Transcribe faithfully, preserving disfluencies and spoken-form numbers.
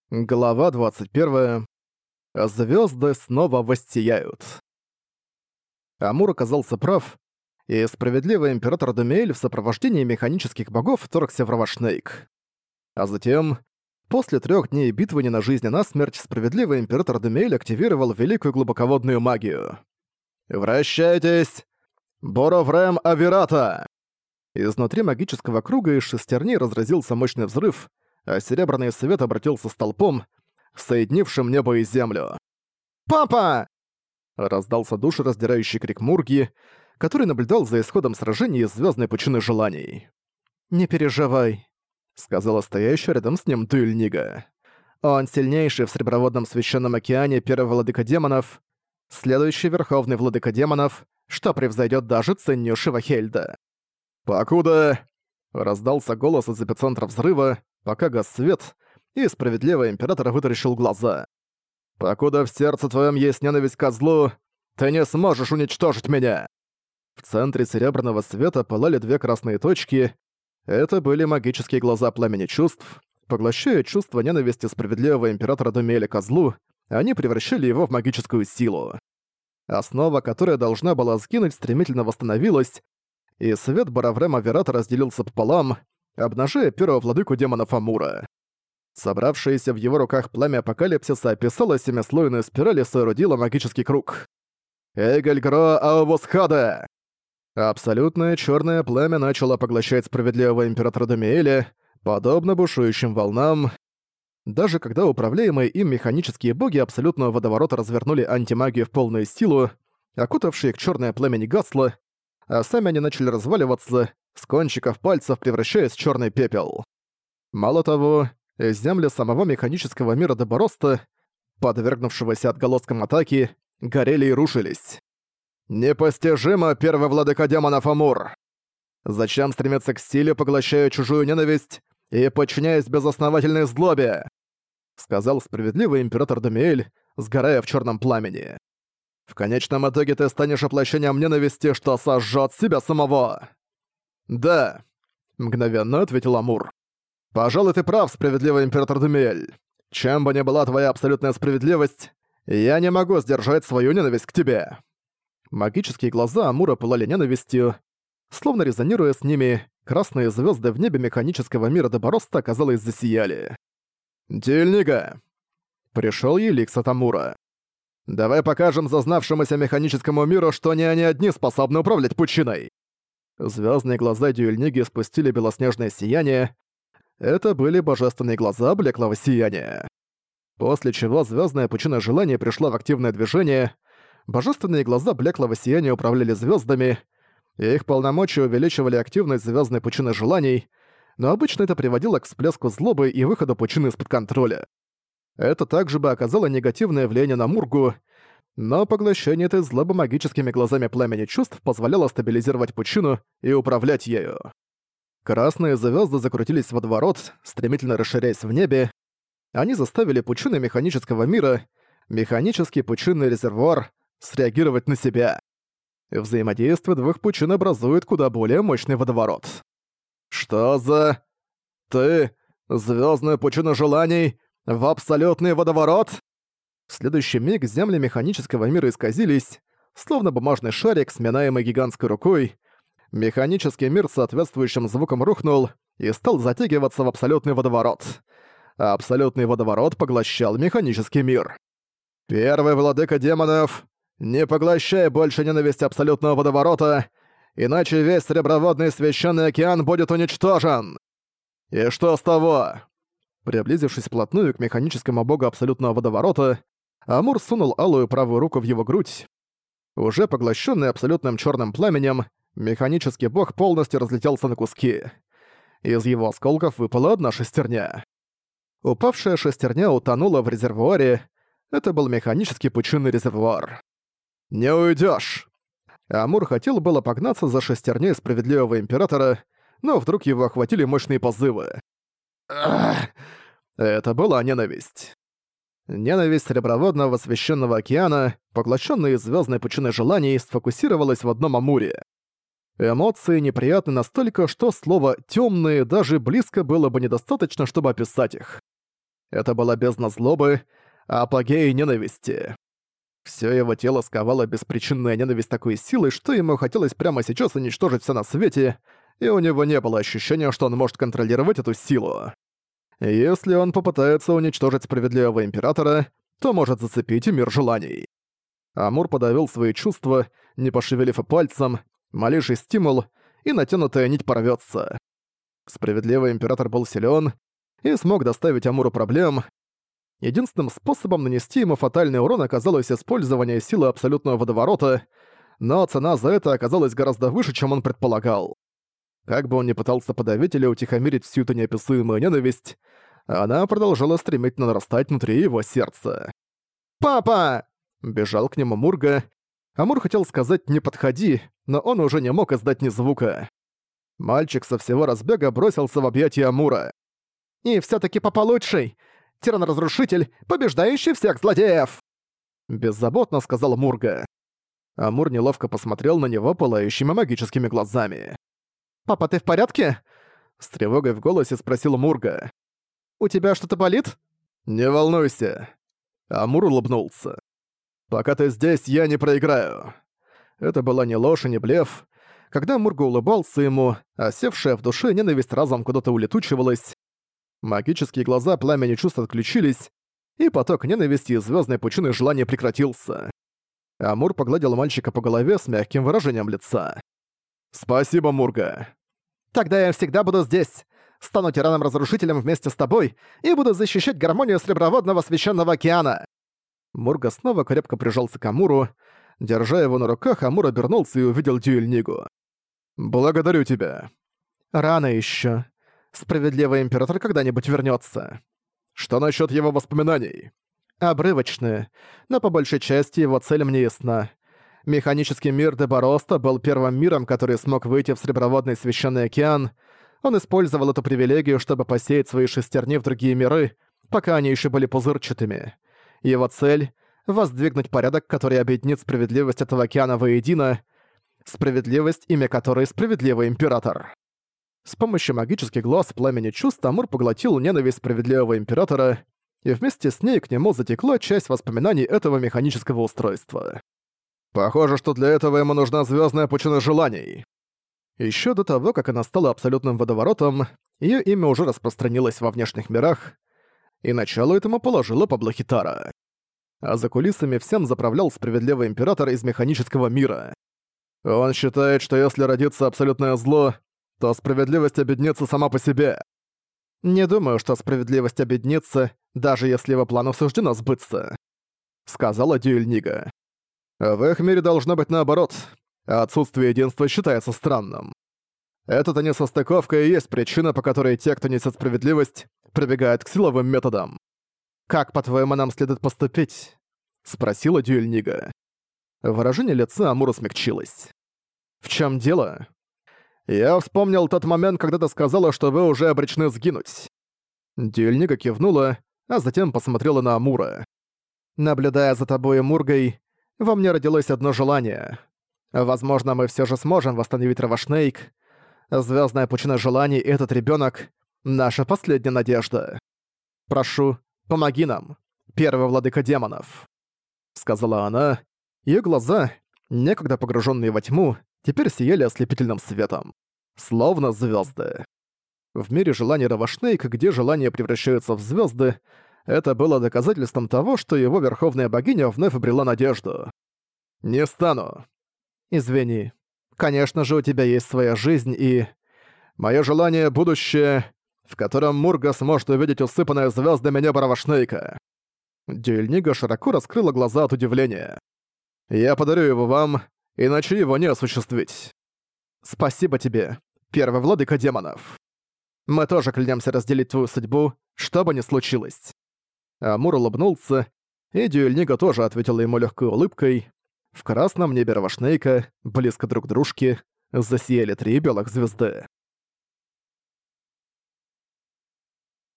Глава двадцать первая. Звезды снова воссияют. Амур оказался прав, и справедливый император Думиэль в сопровождении механических богов вторгся в Равашнейк. А затем, после трех дней битвы не на жизнь, а на смерть, справедливый император Думиэль активировал великую глубоководную магию. «Вращайтесь! Бороврем Авирата!» Изнутри магического круга из шестерней разразился мощный взрыв, а серебряный свет обратился столпом, соединившим небо и землю. «Папа!» — раздался душераздирающий крик Мурги, который наблюдал за исходом сражения из звездной пучины желаний. «Не переживай», — сказала стоящая рядом с ним Дуэльнига. «Он сильнейший в Среброводном Священном Океане первый владыка демонов, следующий верховный владыка демонов, что превзойдет даже ценнейшего Хельда». «Покуда...» — раздался голос из эпицентра взрыва, пока гас свет, и справедливый император вытаращил глаза. «Покуда в сердце твоем есть ненависть к козлу, ты не сможешь уничтожить меня!» В центре серебряного света пылали две красные точки. Это были магические глаза пламени чувств. Поглощая чувство ненависти справедливого императора Думиэля козлу, они превращали его в магическую силу. Основа, которая должна была сгинуть, стремительно восстановилась, и свет Бороврема Верата разделился пополам, обнажая первого владыку демонов Амура. Собравшееся в его руках пламя апокалипсиса описало семислойную спираль и соорудило магический круг. «Эгельгро Аувосхада!» Абсолютное черное пламя начало поглощать справедливого императора Думиэля, подобно бушующим волнам. Даже когда управляемые им механические боги абсолютного водоворота развернули антимагию в полную силу, окутавшие их черное пламя не гасло, а сами они начали разваливаться, с кончиков пальцев превращаясь в черный пепел. Мало того, земли самого механического мира Добороста, подвергнувшегося отголоскам атаки, горели и рушились. «Непостижимо, первый владыка демонов Амур! Зачем стремиться к силе, поглощая чужую ненависть и подчиняясь безосновательной злобе?» — сказал справедливый император Думиэль, сгорая в черном пламени. «В конечном итоге ты станешь воплощением ненависти, что сожжет себя самого!» «Да», — мгновенно ответил Амур. «Пожалуй, ты прав, справедливый император Думиэль. Чем бы ни была твоя абсолютная справедливость, я не могу сдержать свою ненависть к тебе». Магические глаза Амура пылали ненавистью. Словно резонируя с ними, красные звезды в небе механического мира Добороста, казалось, засияли. «Дельнига!» Пришёл Еликс от Амура. «Давай покажем зазнавшемуся механическому миру, что не они одни способны управлять пучиной». Звездные глаза Дюэльниги спустили белоснежное сияние. Это были божественные глаза блеклого сияния. После чего звездная пучина желания пришла в активное движение. Божественные глаза блеклого сияния управляли звездами, и их полномочия увеличивали активность звездной пучины желаний, но обычно это приводило к всплеску злобы и выходу пучины из-под контроля. Это также бы оказало негативное влияние на Мургу, но поглощение этой злобы магическими глазами пламени чувств позволяло стабилизировать пучину и управлять ею. Красные звезды закрутились в водоворот, стремительно расширяясь в небе. Они заставили пучины механического мира, механический пучинный резервуар, среагировать на себя. Взаимодействие двух пучин образует куда более мощный водоворот. «Что за... ты... звездную пучину желаний в абсолютный водоворот?» В следующий миг земли механического мира исказились, словно бумажный шарик, сминаемый гигантской рукой. Механический мир с соответствующим звуком рухнул и стал затягиваться в абсолютный водоворот. А абсолютный водоворот поглощал механический мир. «Первый владыка демонов, не поглощай больше ненависть абсолютного водоворота, иначе весь Среброводный Священный Океан будет уничтожен!» «И что с того?» Приблизившись вплотную к механическому богу абсолютного водоворота, Амур сунул алую правую руку в его грудь. Уже поглощенный абсолютным черным пламенем, механический бог полностью разлетелся на куски. Из его осколков выпала одна шестерня. Упавшая шестерня утонула в резервуаре. Это был механический пучинный резервуар. «Не уйдёшь!» Амур хотел было погнаться за шестерней справедливого императора, но вдруг его охватили мощные позывы. Ах! Это была ненависть. Ненависть Среброводного Священного Океана, поглощенная звездной пучиной желаний, сфокусировалась в одном Амуре. Эмоции неприятны настолько, что слово «тёмные» даже близко было бы недостаточно, чтобы описать их. Это была бездна злобы, а апогея ненависти. Всё его тело сковало беспричинная ненависть такой силой, что ему хотелось прямо сейчас уничтожить всё на свете, и у него не было ощущения, что он может контролировать эту силу. Если он попытается уничтожить справедливого императора, то может зацепить и мир желаний. Амур подавил свои чувства, не пошевелив и пальцем, малейший стимул, и натянутая нить порвётся. Справедливый император был силён и смог доставить Амуру проблем. Единственным способом нанести ему фатальный урон оказалось использование силы абсолютного водоворота, но цена за это оказалась гораздо выше, чем он предполагал. Как бы он ни пытался подавить или утихомирить всю эту неописуемую ненависть, она продолжала стремительно нарастать внутри его сердца. «Папа!» — бежал к нему Мурга. Амур хотел сказать «не подходи», но он уже не мог издать ни звука. Мальчик со всего разбега бросился в объятия Амура. «И всё-таки папа лучший! Тиран-разрушитель, побеждающий всех злодеев!» Беззаботно сказал Мурга. Амур неловко посмотрел на него пылающими магическими глазами. «Папа, ты в порядке?» С тревогой в голосе спросил Мурга. «У тебя что-то болит?» «Не волнуйся». Амур улыбнулся. «Пока ты здесь, я не проиграю». Это была не ложь и не блеф. Когда Мурга улыбался ему, осевшая в душе ненависть разом куда-то улетучивалась. Магические глаза пламени чувств отключились, и поток ненависти и звездной пучины желания прекратился. Амур погладил мальчика по голове с мягким выражением лица. «Спасибо, Мурга». «Тогда я всегда буду здесь. Стану тираном-разрушителем вместе с тобой и буду защищать гармонию Среброводного Священного Океана». Мурга снова крепко прижался к Амуру. Держа его на руках, Амур обернулся и увидел Дюэльнигу. «Благодарю тебя». «Рано еще. Справедливый император когда-нибудь вернется. «Что насчет его воспоминаний?» «Обрывочные, но по большей части его цель мне ясна. Механический мир Дебароста был первым миром, который смог выйти в Среброводный Священный Океан. Он использовал эту привилегию, чтобы посеять свои шестерни в другие миры, пока они еще были пузырчатыми. Его цель — воздвигнуть порядок, который объединит справедливость этого океана воедино, справедливость, имя которой — Справедливый Император». С помощью магических глаз пламени чувств Амур поглотил ненависть Справедливого Императора, и вместе с ней к нему затекла часть воспоминаний этого механического устройства. Похоже, что для этого ему нужна звездная пучина желаний. Еще до того, как она стала абсолютным водоворотом, ее имя уже распространилось во внешних мирах, и начало этому положила Пабло Хитара. А за кулисами всем заправлял Справедливый Император из механического мира. Он считает, что если родится абсолютное зло, то справедливость обеднится сама по себе. Не думаю, что справедливость обеднится, даже если его плану суждено сбыться, сказала Дюэльнига. В их мире должно быть наоборот. Отсутствие единства считается странным. Эта несостыковка и есть причина, по которой те, кто несет справедливость, прибегают к силовым методам. «Как, по-твоему, нам следует поступить?» — спросила Дюэльнига. Выражение лица Амура смягчилось. «В чем дело?» «Я вспомнил тот момент, когда ты сказала, что вы уже обречены сгинуть». Дюэльнига кивнула, а затем посмотрела на Амура. «Наблюдая за тобой и Мургой, во мне родилось одно желание. Возможно, мы все же сможем восстановить Равашнейк. Звездная пучина желаний и этот ребенок — наша последняя надежда. Прошу, помоги нам, первый владыка демонов», — сказала она. Ее глаза, некогда погруженные во тьму, теперь сияли ослепительным светом, словно звезды. В мире желаний Равашнейк, где желания превращаются в звезды, это было доказательством того, что его верховная богиня вновь обрела надежду. «Не стану». «Извини. Конечно же, у тебя есть своя жизнь и... Моё желание — будущее, в котором Мурга сможет увидеть усыпанное звёздами небо Равашнейка». Дюэльнига широко раскрыла глаза от удивления. «Я подарю его вам, иначе его не осуществить». «Спасибо тебе, первый владыка демонов. Мы тоже клянемся разделить твою судьбу, что бы ни случилось». Амур улыбнулся, и Дюэльнига тоже ответила ему легкой улыбкой. В красном небе Равашнейка, близко друг к дружке, засияли три белых звезды.